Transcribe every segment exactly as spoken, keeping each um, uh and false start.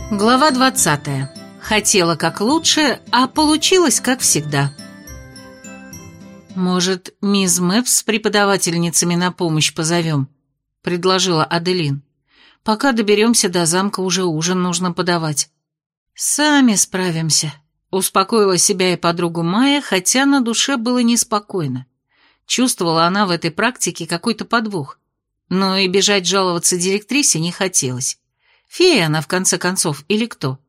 Глава двадцатая. Хотела как лучше, а получилось как всегда. «Может, мисс Мэпс с преподавательницами на помощь позовем?» — предложила Аделин. «Пока доберемся до замка, уже ужин нужно подавать». «Сами справимся», — успокоила себя и подругу Майя, хотя на душе было неспокойно. Чувствовала она в этой практике какой-то подвох, но и бежать жаловаться директрисе не хотелось. Фея она, в конце концов, или кто?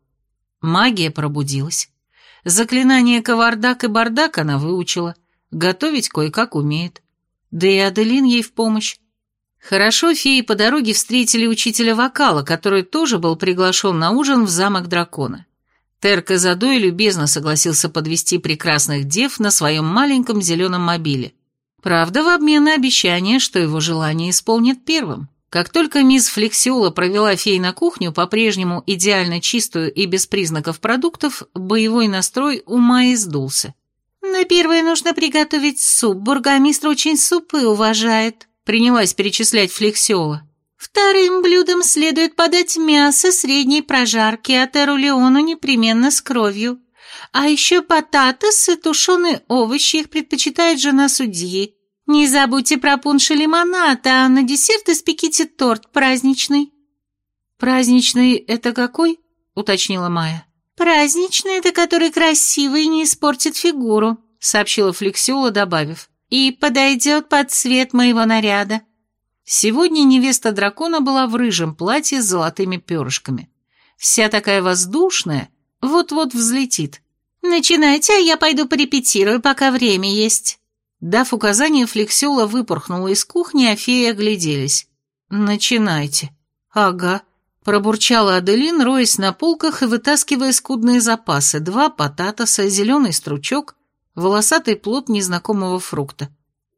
Магия пробудилась. Заклинание кавардак и бардак она выучила, готовить кое-как умеет. Да и Аделин ей в помощь. Хорошо феи по дороге встретили учителя вокала, который тоже был приглашен на ужин в замок дракона. Терка Задой любезно согласился подвести прекрасных дев на своем маленьком зеленом мобиле. Правда, в обмен на обещание, что его желание исполнит первым. Как только мисс Флексиола провела фей на кухню, по-прежнему идеально чистую и без признаков продуктов, боевой настрой у Майи сдулся. «На первое нужно приготовить суп, бургомистр очень супы уважает», принялась перечислять Флексиола. «Вторым блюдом следует подать мясо средней прожарки, а Теру Леону непременно с кровью. А еще потатос и тушеные овощи, их предпочитает жена судьи. Не забудьте про пунш и лимонад, а на десерт испеките торт праздничный». «Праздничный это какой?» — уточнила Майя. «Праздничный это который красивый и не испортит фигуру», — сообщила Флексиола, добавив. «И подойдет под цвет моего наряда». Сегодня невеста дракона была в рыжем платье с золотыми перышками. Вся такая воздушная, вот-вот взлетит. «Начинайте, а я пойду порепетирую, пока время есть». Дав указание, Флексиола выпорхнула из кухни, а феи огляделись. «Начинайте». «Ага», — пробурчала Аделин, роясь на полках и вытаскивая скудные запасы. Два потатоса, зеленый стручок, волосатый плод незнакомого фрукта.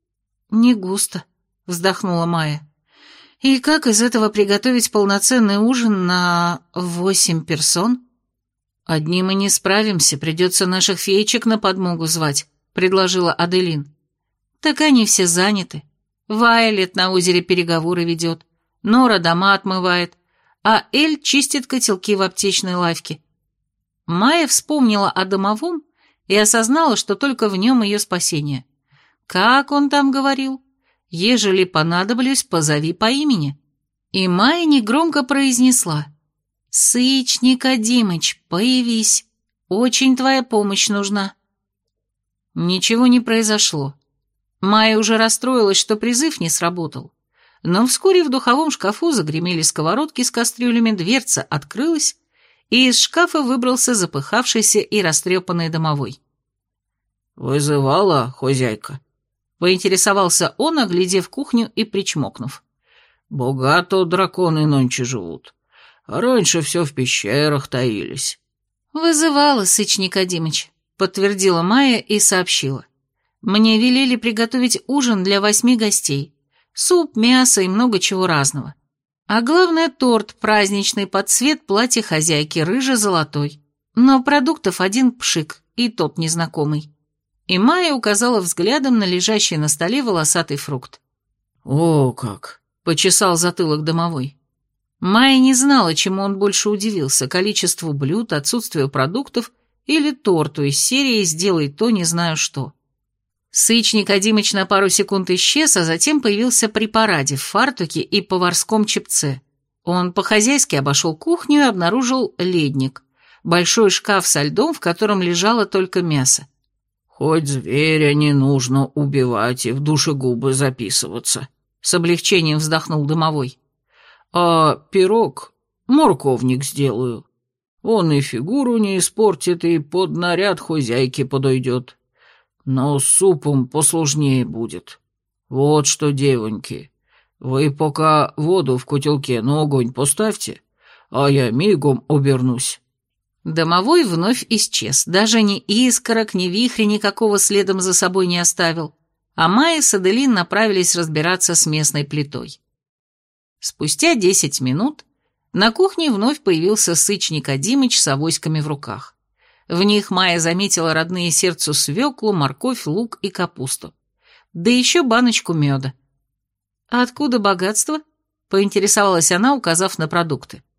«Не густо», — вздохнула Майя. «И как из этого приготовить полноценный ужин на восемь персон?» «Одним мы не справимся, придется наших феечек на подмогу звать», — предложила Аделин. «Так они все заняты. Вайолет на озере переговоры ведет, Нора дома отмывает, а Эль чистит котелки в аптечной лавке». Майя вспомнила о домовом и осознала, что только в нем ее спасение. Как он там говорил? «Ежели понадоблюсь, позови по имени». И Майя негромко произнесла: «Сыч, Никодимыч, появись, очень твоя помощь нужна». Ничего не произошло. Майя уже расстроилась, что призыв не сработал. Но вскоре в духовом шкафу загремели сковородки с кастрюлями, дверца открылась, и из шкафа выбрался запыхавшийся и растрепанный домовой. «Вызывала, хозяйка?» — поинтересовался он, оглядев кухню и причмокнув. «Богато драконы нонче живут. А раньше все в пещерах таились». «Вызывала, Сыч Никодимыч», — подтвердила Майя и сообщила. «Мне велели приготовить ужин для восьми гостей. Суп, мясо и много чего разного. А главное, торт праздничный под цвет платья хозяйки, рыже-золотой. Но продуктов один пшик, и тот незнакомый». И Майя указала взглядом на лежащий на столе волосатый фрукт. «О, как!» — почесал затылок домовой. Майя не знала, чему он больше удивился: количеству блюд, отсутствию продуктов или торту из серии «Сделай то, не знаю что». Сыч Никодимыч на пару секунд исчез, а затем появился при параде в фартуке и поварском чепце. Он по-хозяйски обошел кухню и обнаружил ледник, большой шкаф со льдом, в котором лежало только мясо. «Хоть зверя не нужно убивать и в душегубы записываться», — с облегчением вздохнул домовой. «А пирог, морковник сделаю. Он и фигуру не испортит, и под наряд хозяйки подойдет. Но с супом посложнее будет. Вот что, девоньки, вы пока воду в котелке на огонь поставьте, а я мигом обернусь». Домовой вновь исчез, даже ни искорок, ни вихря никакого следом за собой не оставил, а Майя с Аделин направились разбираться с местной плитой. Спустя десять минут на кухне вновь появился Сыч Никодимыч с авоськами в руках. В них Майя заметила родные сердцу свеклу, морковь, лук и капусту. Да еще баночку меда. «А откуда богатство?» — поинтересовалась она, указав на продукты.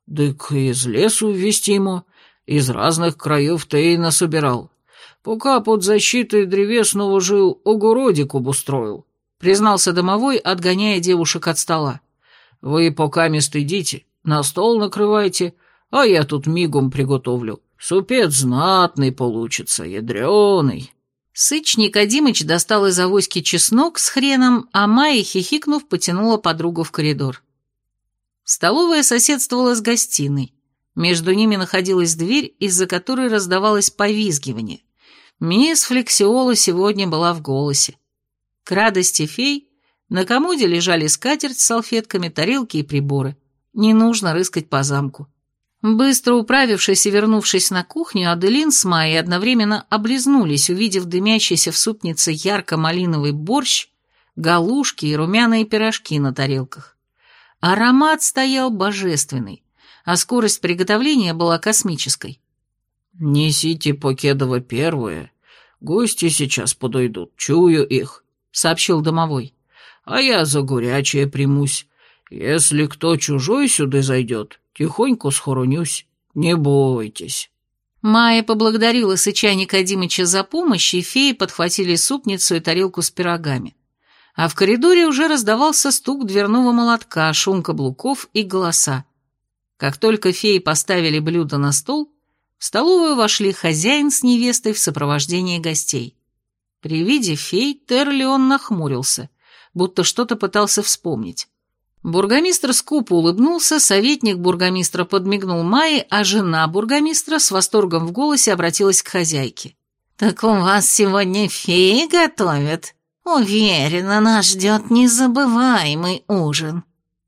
«Дык из лесу вестимо, из разных краев ты и насобирал. Пока под защитой древесного жил, огородик обустроил», — признался домовой, отгоняя девушек от стола. «Вы пока мест идите, на стол накрывайте, а я тут мигом приготовлю. Супец знатный получится, ядреный». Сыч Никодимыч достал из авоськи чеснок с хреном, а Майя, хихикнув, потянула подругу в коридор. Столовая соседствовала с гостиной. Между ними находилась дверь, из-за которой раздавалось повизгивание. Мисс Флексиола сегодня была в голосе. К радости фей на комоде лежали скатерть с салфетками, тарелки и приборы. Не нужно рыскать по замку. Быстро управившись и вернувшись на кухню, Аделин с Майей одновременно облизнулись, увидев дымящийся в супнице ярко-малиновый борщ, галушки и румяные пирожки на тарелках. Аромат стоял божественный, а скорость приготовления была космической. «Несите Покедова первое. Гости сейчас подойдут, чую их», — сообщил домовой. «А я за горячее примусь. Если кто чужой сюда зайдет, тихонько схоронюсь. Не бойтесь». Майя поблагодарила Сыча Никодимыча за помощь, и феи подхватили супницу и тарелку с пирогами. А в коридоре уже раздавался стук дверного молотка, шум каблуков и голоса. Как только феи поставили блюдо на стол, в столовую вошли хозяин с невестой в сопровождении гостей. При виде фей Терлеон нахмурился, будто что-то пытался вспомнить. Бургомистр скупо улыбнулся, советник бургомистра подмигнул Майе, а жена бургомистра с восторгом в голосе обратилась к хозяйке. «Так у вас сегодня феи готовят? Уверена, нас ждет незабываемый ужин».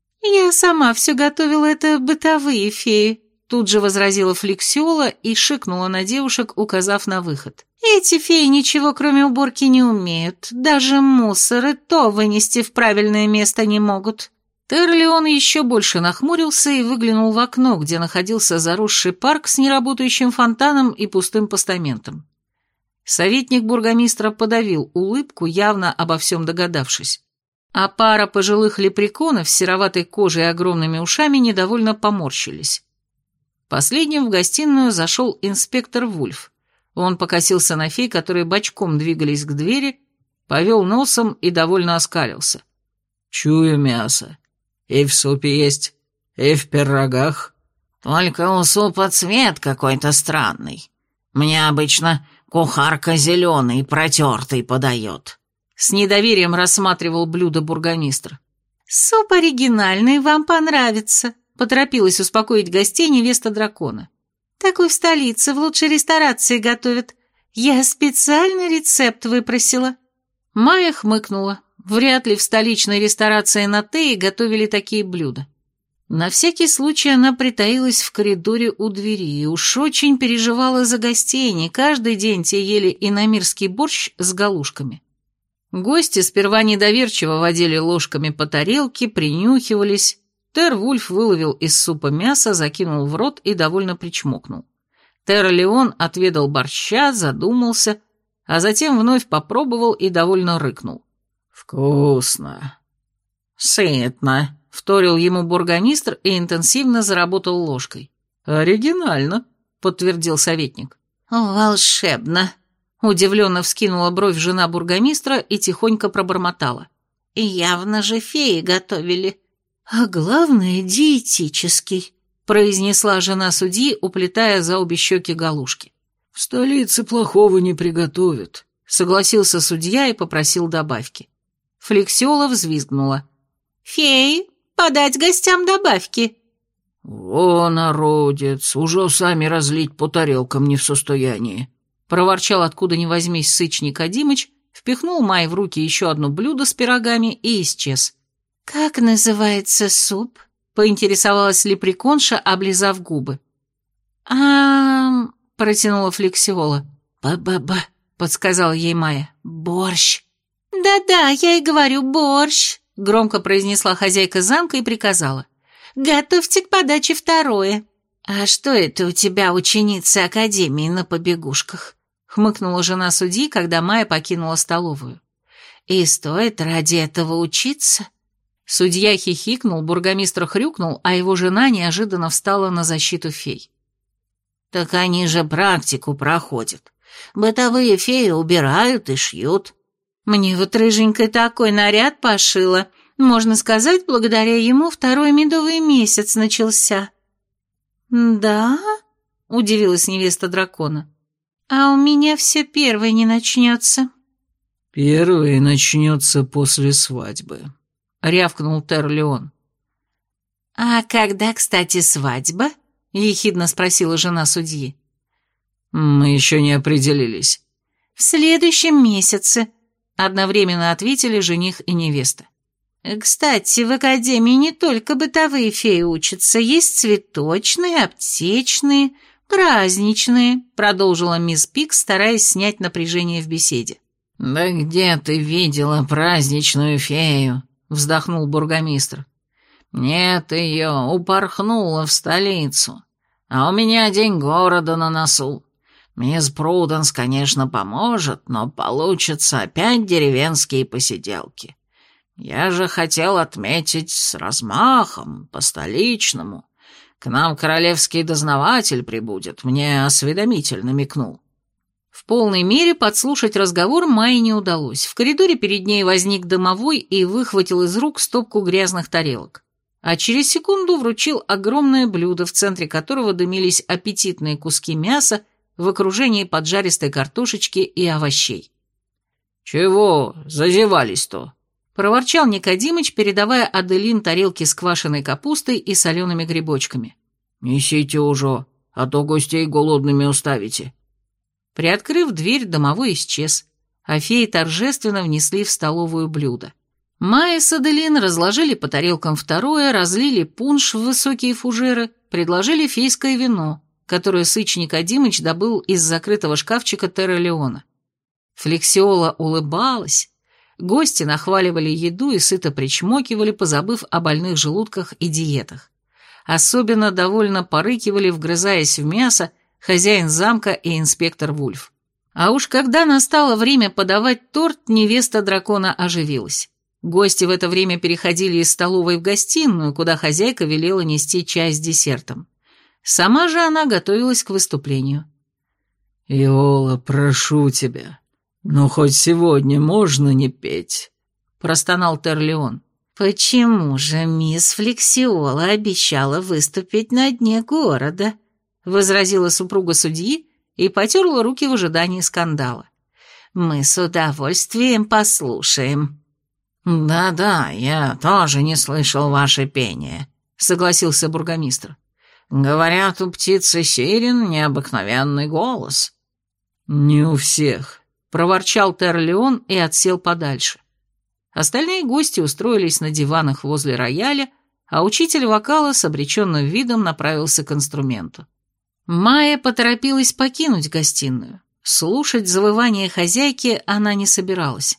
«Я сама все готовила, это бытовые феи», — тут же возразила Флексиола и шикнула на девушек, указав на выход. «Эти феи ничего кроме уборки не умеют, даже мусор и то вынести в правильное место не могут». Терлеон еще больше нахмурился и выглянул в окно, где находился заросший парк с неработающим фонтаном и пустым постаментом. Советник бургомистра подавил улыбку, явно обо всем догадавшись. А пара пожилых лепреконов с сероватой кожей и огромными ушами недовольно поморщились. Последним в гостиную зашел инспектор Вульф. Он покосился на фей, которые бочком двигались к двери, повел носом и довольно оскалился. «Чую мясо. И в супе есть, и в пирогах». «Только у супа цвет какой-то странный. Мне обычно кухарка зеленый протертый подает». С недоверием рассматривал блюдо бургомистр. «Суп оригинальный, вам понравится», — поторопилась успокоить гостей невеста дракона. «Такой в столице, в лучшей ресторации готовят. Я специально рецепт выпросила». Майя хмыкнула. Вряд ли в столичной ресторации на Тее готовили такие блюда. На всякий случай она притаилась в коридоре у двери и уж очень переживала за гостей, не каждый день те ели иномирский борщ с галушками. Гости сперва недоверчиво водили ложками по тарелке, принюхивались. Тер-Вульф выловил из супа мясо, закинул в рот и довольно причмокнул. Тер-Леон отведал борща, задумался, а затем вновь попробовал и довольно рыкнул. «Вкусно». «Сытно», — вторил ему бургомистр и интенсивно заработал ложкой. «Оригинально», — подтвердил советник. «Волшебно», — удивленно вскинула бровь жена бургомистра и тихонько пробормотала. «Явно же феи готовили». «А главное, диетический», — произнесла жена судьи, уплетая за обе щеки галушки. «В столице плохого не приготовят», — согласился судья и попросил добавки. Флексиола взвизгнула. «Феи, подать гостям добавки!» «О, народец, уже сами разлить по тарелкам не в состоянии», — проворчал откуда ни возьмись Сыч Никодимыч, впихнул Майе в руки еще одно блюдо с пирогами и исчез. «Как называется суп?» — поинтересовалась лепреконша, облизав губы. а протянула Флексиола. «Ба-ба-ба», — подсказала ей Майя. «Борщ». «Да-да, я и говорю, борщ», — громко произнесла хозяйка замка и приказала. «Готовьте к подаче второе». «А что это у тебя, ученица академии, на побегушках?» — хмыкнула жена судьи, когда Майя покинула столовую. «И стоит ради этого учиться?» Судья хихикнул, бургомистр хрюкнул, а его жена неожиданно встала на защиту фей. «Так они же практику проходят. Бытовые феи убирают и шьют». «Мне вот рыженькая такой наряд пошила. Можно сказать, благодаря ему второй медовый месяц начался». «Да?» — удивилась невеста дракона. «А у меня все первое не начнется». «Первый начнется после свадьбы», — рявкнул Терлеон. «А когда, кстати, свадьба?» — ехидно спросила жена судьи. «Мы еще не определились». «В следующем месяце», — одновременно ответили жених и невеста. «Кстати, в академии не только бытовые феи учатся, есть цветочные, аптечные, праздничные», — продолжила мисс Пик, стараясь снять напряжение в беседе. «Да где ты видела праздничную фею?» — вздохнул бургомистр. «Нет ее, упорхнула в столицу. А у меня день города на носу. Мисс Пруденс, конечно, поможет, но получатся опять деревенские посиделки. Я же хотел отметить с размахом, по-столичному. К нам королевский дознаватель прибудет, мне осведомитель намекнул». В полной мере подслушать разговор Майе не удалось. В коридоре перед ней возник домовой и выхватил из рук стопку грязных тарелок. А через секунду вручил огромное блюдо, в центре которого дымились аппетитные куски мяса в окружении поджаристой картошечки и овощей. «Чего зазевались-то?» — проворчал Никодимыч, передавая Аделин тарелки с квашеной капустой и солеными грибочками. «Несите уже, а то гостей голодными уставите». Приоткрыв дверь, домовой исчез, а феи торжественно внесли в столовую блюдо. Майя с Аделин разложили по тарелкам второе, разлили пунш в высокие фужеры, предложили фейское вино, которое сыч Никодимыч добыл из закрытого шкафчика Терра Леона. Флексиола улыбалась, гости нахваливали еду и сыто причмокивали, позабыв о больных желудках и диетах. Особенно довольно порыкивали, вгрызаясь в мясо, хозяин замка и инспектор Вульф. А уж когда настало время подавать торт, невеста дракона оживилась. Гости в это время переходили из столовой в гостиную, куда хозяйка велела нести чай с десертом. Сама же она готовилась к выступлению. «Иола, прошу тебя, ну хоть сегодня можно не петь?» — простонал Терлеон. «Почему же мисс Флексиола обещала выступить на дне города?» — возразила супруга судьи и потерла руки в ожидании скандала. «Мы с удовольствием послушаем». «Да-да, я тоже не слышал ваше пение», — согласился бургомистр. «Говорят, у птицы сирен необыкновенный голос». «Не у всех», — проворчал Терлеон и отсел подальше. Остальные гости устроились на диванах возле рояля, а учитель вокала с обреченным видом направился к инструменту. Майя поторопилась покинуть гостиную. Слушать завывание хозяйки она не собиралась.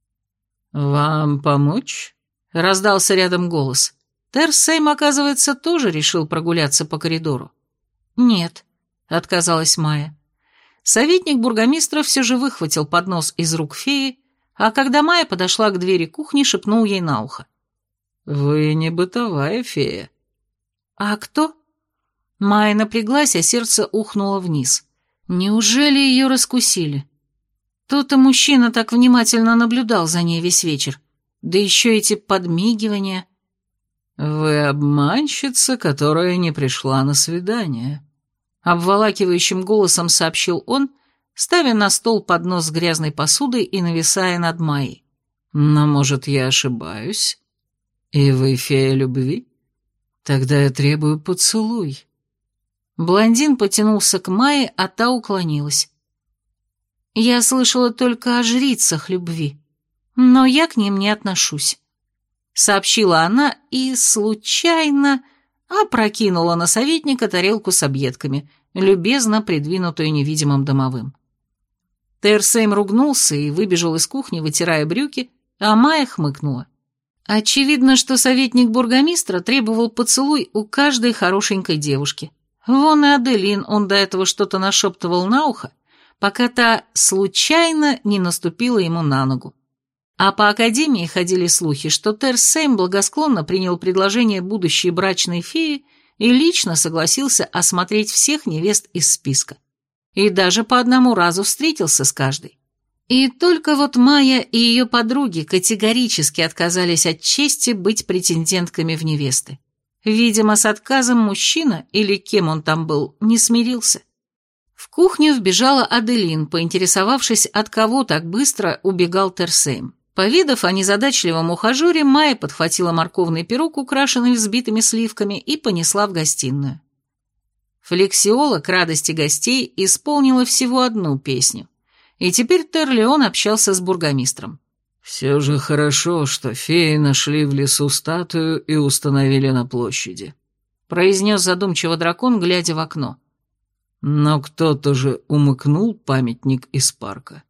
«Вам помочь?» — раздался рядом голос. Терсейм, оказывается, тоже решил прогуляться по коридору. «Нет», — отказалась Майя. Советник бургомистра все же выхватил поднос из рук феи, а когда Майя подошла к двери кухни, шепнул ей на ухо. «Вы не бытовая фея». «А кто?» Майя напряглась, а сердце ухнуло вниз. Неужели ее раскусили? То-то мужчина так внимательно наблюдал за ней весь вечер. Да еще эти подмигивания. «Вы обманщица, которая не пришла на свидание», — обволакивающим голосом сообщил он, ставя на стол поднос с грязной посудой и нависая над Майей. «Но, может, я ошибаюсь? И вы фея любви? Тогда я требую поцелуй». Блондин потянулся к Майе, а та уклонилась. «Я слышала только о жрицах любви, но я к ним не отношусь», — сообщила она и случайно опрокинула на советника тарелку с объедками, любезно придвинутую невидимым домовым. Терсейм ругнулся и выбежал из кухни, вытирая брюки, а Майя хмыкнула. Очевидно, что советник бургомистра требовал поцелуй у каждой хорошенькой девушки. Вон и Аделин он до этого что-то нашептывал на ухо, пока та случайно не наступила ему на ногу. А по академии ходили слухи, что Терсейм благосклонно принял предложение будущей брачной феи и лично согласился осмотреть всех невест из списка. И даже по одному разу встретился с каждой. И только вот Майя и ее подруги категорически отказались от чести быть претендентками в невесты. Видимо, с отказом мужчина, или кем он там был, не смирился. В кухню вбежала Аделин, поинтересовавшись, от кого так быстро убегал Терсейм. Повидав о незадачливом ухажере, Майя подхватила морковный пирог, украшенный взбитыми сливками, и понесла в гостиную. Флексиола, к радости гостей, исполнила всего одну песню, и теперь Терлеон общался с бургомистром. «Все же хорошо, что феи нашли в лесу статую и установили на площади», — произнес задумчиво дракон, глядя в окно. «Но кто-то же умыкнул памятник из парка.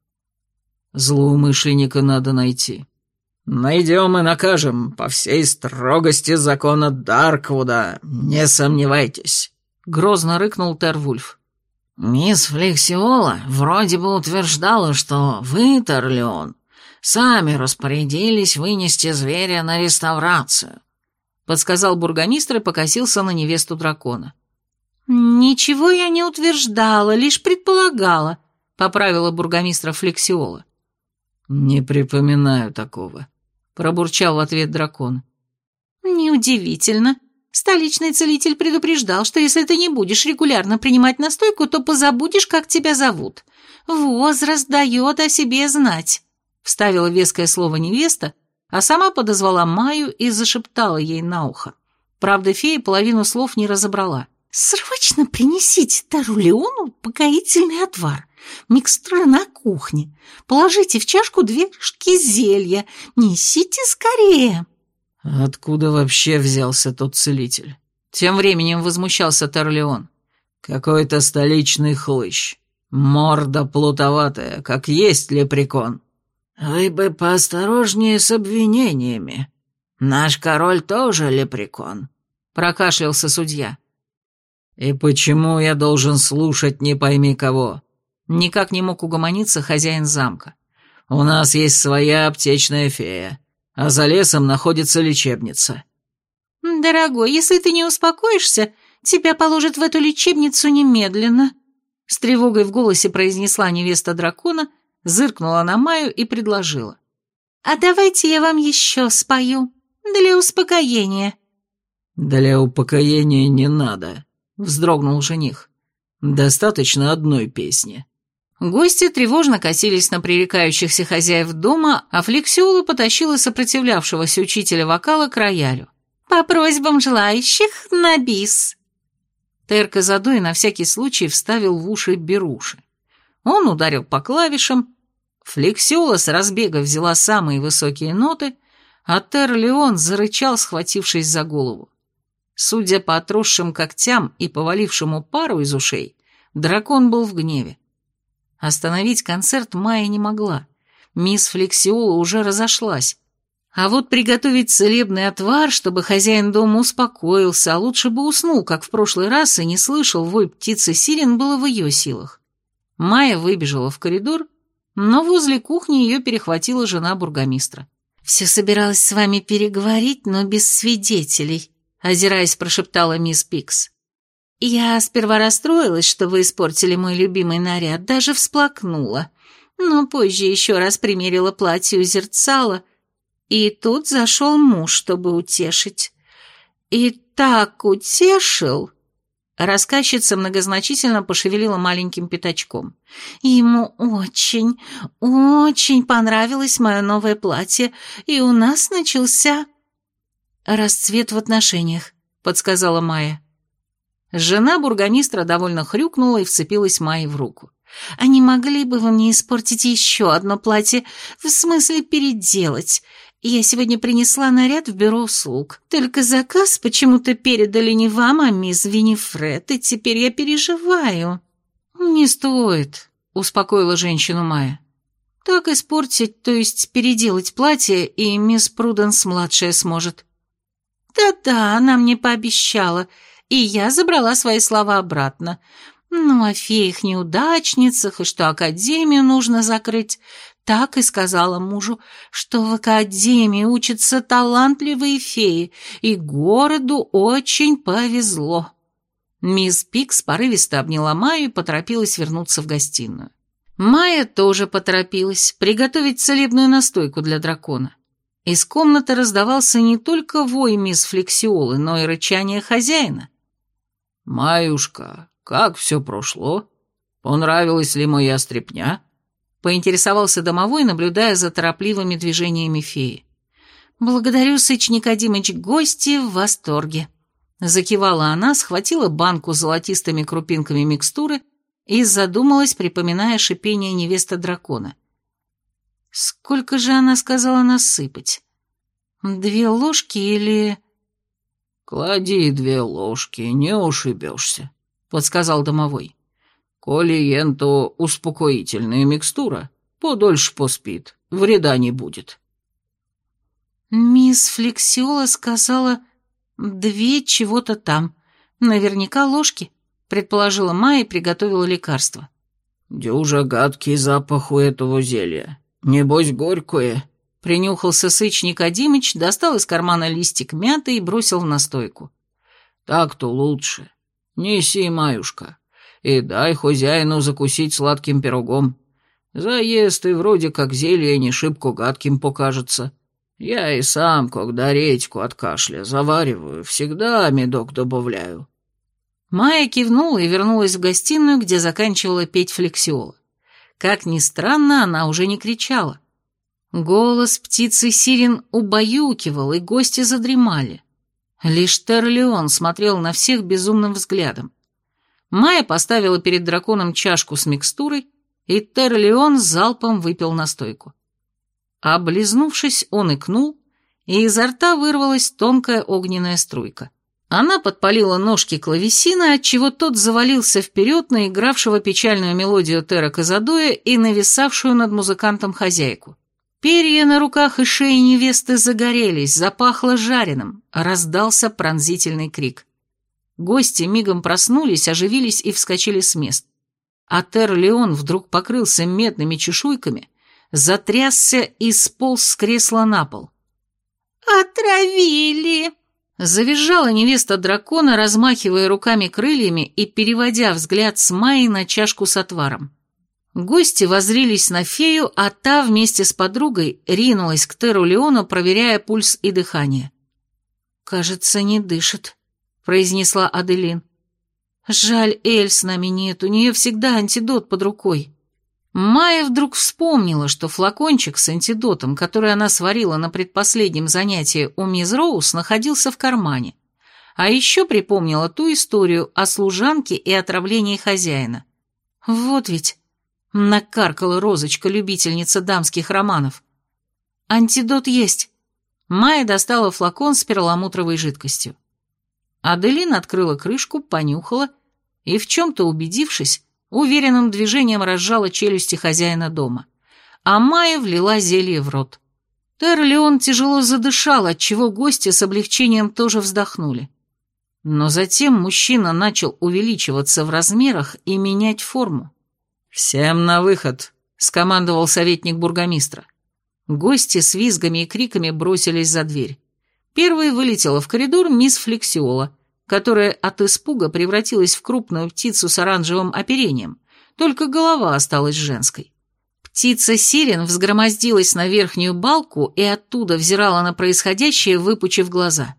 Злоумышленника надо найти». «Найдем и накажем по всей строгости закона Дарквуда, не сомневайтесь», — грозно рыкнул Тервульф. «Мисс Флексиола вроде бы утверждала, что вы, Терлеон, сами распорядились вынести зверя на реставрацию», — подсказал бургомистр и покосился на невесту дракона. «Ничего я не утверждала, лишь предполагала», — поправила бургомистра Флексиола. «Не припоминаю такого», — пробурчал в ответ дракон. «Неудивительно. Столичный целитель предупреждал, что если ты не будешь регулярно принимать настойку, то позабудешь, как тебя зовут. Возраст дает о себе знать», — вставила веское слово невеста, а сама подозвала Майю и зашептала ей на ухо. Правда, фея половину слов не разобрала. «Срочно принесите Терлеону упокоительный отвар. Микстура на кухне. Положите в чашку две шки зелья. Несите скорее». «Откуда вообще взялся тот целитель?» Тем временем возмущался Терлеон. «Какой-то столичный хлыщ. Морда плутоватая, как есть лепрекон». «Вы бы поосторожнее с обвинениями. Наш король тоже лепрекон», — прокашлялся судья. «И почему я должен слушать не пойми кого?» Никак не мог угомониться хозяин замка. «У нас есть своя аптечная фея, а за лесом находится лечебница». «Дорогой, если ты не успокоишься, тебя положат в эту лечебницу немедленно», — с тревогой в голосе произнесла невеста дракона, зыркнула на Майю и предложила. «А давайте я вам еще спою, для успокоения». «Для упокоения не надо», — вздрогнул жених. «Достаточно одной песни». Гости тревожно косились на пререкающихся хозяев дома, а Флексиола потащила сопротивлявшегося учителя вокала к роялю. «По просьбам желающих на бис». Терка Задой на всякий случай вставил в уши беруши. Он ударил по клавишам, Флексиола с разбега взяла самые высокие ноты, а Терлеон зарычал, схватившись за голову. Судя по отросшим когтям и повалившему пару из ушей, дракон был в гневе. Остановить концерт Майя не могла. Мисс Флексиола уже разошлась. А вот приготовить целебный отвар, чтобы хозяин дома успокоился, а лучше бы уснул, как в прошлый раз, и не слышал вой птицы сирен, было в ее силах. Майя выбежала в коридор, но возле кухни ее перехватила жена бургомистра. «Все собиралась с вами переговорить, но без свидетелей», — озираясь, прошептала мисс Пикс. «Я сперва расстроилась, что вы испортили мой любимый наряд, даже всплакнула, но позже еще раз примерила платье у зерцала, и тут зашел муж, чтобы утешить. И так утешил...» Рассказчица многозначительно пошевелила маленьким пятачком. «Ему очень, очень понравилось мое новое платье, и у нас начался...» «Расцвет в отношениях», — подсказала Майя. Жена бургомистра довольно хрюкнула и вцепилась Майе в руку. «А не могли бы вы мне испортить еще одно платье, в смысле переделать? Я сегодня принесла наряд в бюро услуг, только заказ почему-то передали не вам, а мисс Винифред, и теперь я переживаю». «Не стоит», — успокоила женщину Майя. «Так испортить, то есть переделать платье, и мисс Пруденс-младшая сможет». «Да-да, она мне пообещала, и я забрала свои слова обратно. Ну, о феях-неудачницах, и что академию нужно закрыть, так и сказала мужу, что в академии учатся талантливые феи, и городу очень повезло». Мисс Пикс порывисто обняла Майю и поторопилась вернуться в гостиную. Майя тоже поторопилась приготовить целебную настойку для дракона. Из комнаты раздавался не только вой мисс Флексиолы, но и рычание хозяина. «Маюшка, как все прошло? Понравилась ли моя стряпня?» — поинтересовался домовой, наблюдая за торопливыми движениями феи. «Благодарю, Сыч Никодимыч, гости в восторге». Закивала она, схватила банку с золотистыми крупинками микстуры и задумалась, припоминая шипение невесты дракона. Сколько же она сказала насыпать? Две ложки или... «Клади две ложки, не ушибешься», — подсказал домовой. «Коли енту успокоительная микстура, подольше поспит, вреда не будет». Мисс Флексиола сказала две чего-то там, наверняка ложки, предположила Майя и приготовила лекарство. «Дюжа гадкий запах у этого зелья, небось горькое», — принюхался Сыч Никодимыч, достал из кармана листик мяты и бросил в настойку. «Так-то лучше. Неси, Маюшка, и дай хозяину закусить сладким пирогом. Заест и вроде как зелье не шибко гадким покажется. Я и сам, когда редьку от кашля завариваю, всегда медок добавляю». Майя кивнула и вернулась в гостиную, где заканчивала петь Флексиола. Как ни странно, она уже не кричала. Голос птицы Сирен убаюкивал, и гости задремали. Лишь Терлеон смотрел на всех безумным взглядом. Майя поставила перед драконом чашку с микстурой, и Терлеон залпом выпил настойку. Облизнувшись, он икнул, и изо рта вырвалась тонкая огненная струйка. Она подпалила ножки клавесина, отчего тот завалился вперед на игравшего печальную мелодию Тера Казадоя и нависавшую над музыкантом хозяйку. Перья на руках и шее невесты загорелись, запахло жареным, раздался пронзительный крик. Гости мигом проснулись, оживились и вскочили с мест. А Тер-Леон вдруг покрылся медными чешуйками, затрясся и сполз с кресла на пол. «Отравили!» Завизжала невеста дракона, размахивая руками крыльями и переводя взгляд с Майи на чашку с отваром. Гости воззрились на фею, а та вместе с подругой ринулась к Теру Леону, проверяя пульс и дыхание. «Кажется, не дышит», — произнесла Аделин. «Жаль, Эль с нами нет, у нее всегда антидот под рукой». Майя вдруг вспомнила, что флакончик с антидотом, который она сварила на предпоследнем занятии у мисс Роуз, находился в кармане. А еще припомнила ту историю о служанке и отравлении хозяина. Вот ведь накаркала Розочка, любительница дамских романов. «Антидот есть». Майя достала флакон с перламутровой жидкостью. Аделин открыла крышку, понюхала и, в чем-то убедившись, уверенным движением разжала челюсти хозяина дома, а Майя влила зелье в рот. Тер-Леон тяжело задышал, отчего гости с облегчением тоже вздохнули. Но затем мужчина начал увеличиваться в размерах и менять форму. «Всем на выход», — скомандовал советник бургомистра. Гости с визгами и криками бросились за дверь. Первой вылетела в коридор мисс Флексиола, которая от испуга превратилась в крупную птицу с оранжевым оперением, только голова осталась женской. Птица Сирен взгромоздилась на верхнюю балку и оттуда взирала на происходящее, выпучив глаза.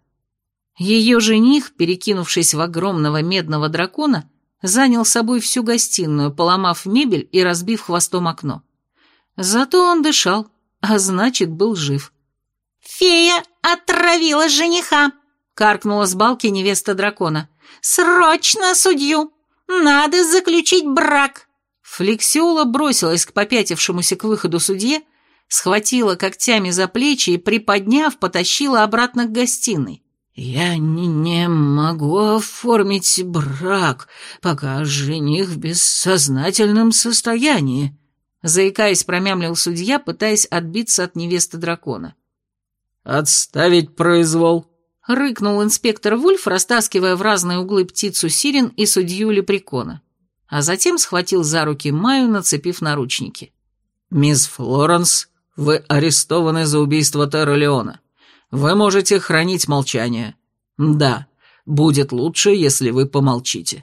Ее жених, перекинувшись в огромного медного дракона, занял собой всю гостиную, поломав мебель и разбив хвостом окно. Зато он дышал, а значит, был жив. «Фея отравила жениха!» — каркнула с балки невеста дракона. «Срочно судью! Надо заключить брак!» Флексиола бросилась к попятившемуся к выходу судье, схватила когтями за плечи и, приподняв, потащила обратно к гостиной. «Я не, не могу оформить брак, пока жених в бессознательном состоянии», заикаясь, промямлил судья, пытаясь отбиться от невесты дракона. «Отставить произвол», — рыкнул инспектор Вульф, растаскивая в разные углы птицу Сирен и судью Лепрекона, а затем схватил за руки Майю, нацепив наручники. «Мисс Флоренс, вы арестованы за убийство Терра Леона. Вы можете хранить молчание. Да, будет лучше, если вы помолчите».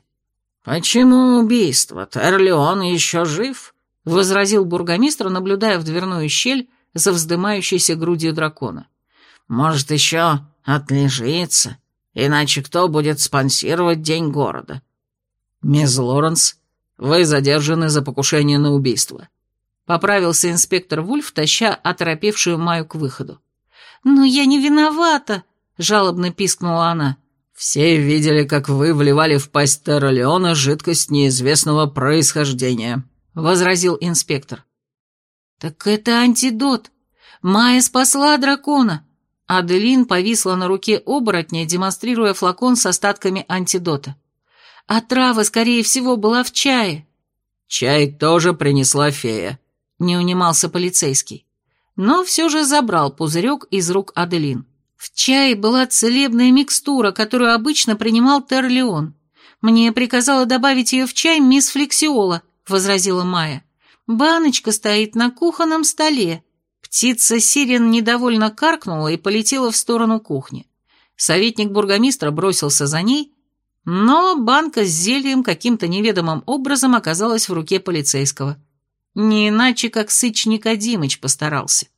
«Почему убийство? Терр Леон еще жив?» — возразил бургомистр, наблюдая в дверную щель за вздымающейся грудью дракона. «Может, еще отлежится, иначе кто будет спонсировать День города?» «Мисс Лоренс, вы задержаны за покушение на убийство», — поправился инспектор Вульф, таща оторопевшую Майю к выходу. «Но я не виновата», — жалобно пискнула она. «Все видели, как вы вливали в пасть Терра Леона жидкость неизвестного происхождения», — возразил инспектор. «Так это антидот. Майя спасла дракона». Аделин повисла на руке оборотня, демонстрируя флакон с остатками антидота. «А трава, скорее всего, была в чае». «Чай тоже принесла фея», — не унимался полицейский. Но все же забрал пузырек из рук Аделин. «В чае была целебная микстура, которую обычно принимал Терр Леон. Мне приказала добавить ее в чай мисс Флексиола», — возразила Майя. «Баночка стоит на кухонном столе». Птица Сирен недовольно каркнула и полетела в сторону кухни. Советник бургомистра бросился за ней, но банка с зельем каким-то неведомым образом оказалась в руке полицейского. Не иначе, как Сыч Никодимыч постарался.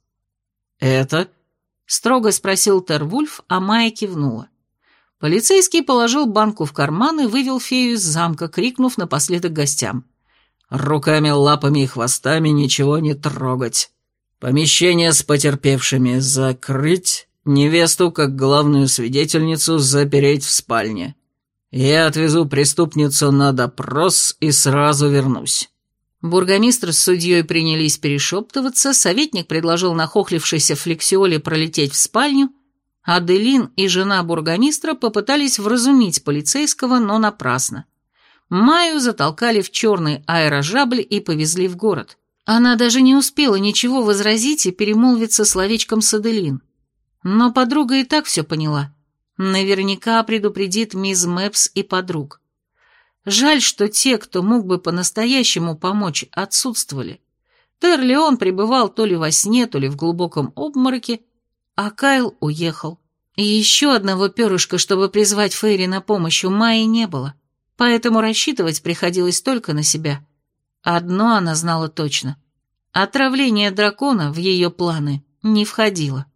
«Это?» — строго спросил Тервульф, а Майя кивнула. Полицейский положил банку в карман и вывел фею из замка, крикнув напоследок гостям. «Руками, лапами и хвостами ничего не трогать. Помещение с потерпевшими закрыть, невесту, как главную свидетельницу, запереть в спальне. Я отвезу преступницу на допрос и сразу вернусь». Бургомистр с судьей принялись перешептываться, советник предложил нахохлившейся Флексиоле пролететь в спальню, Аделин и жена бургомистра попытались вразумить полицейского, но напрасно. Майю затолкали в черный аэрожабль и повезли в город. Она даже не успела ничего возразить и перемолвиться словечком с Аделин. Но подруга и так все поняла. Наверняка предупредит мисс Мэпс и подруг. Жаль, что те, кто мог бы по-настоящему помочь, отсутствовали. Терр Леон пребывал то ли во сне, то ли в глубоком обмороке, а Кайл уехал. И еще одного перышка, чтобы призвать Фейри на помощь, у Майи не было, поэтому рассчитывать приходилось только на себя. Одно она знала точно. Отравление дракона в ее планы не входило.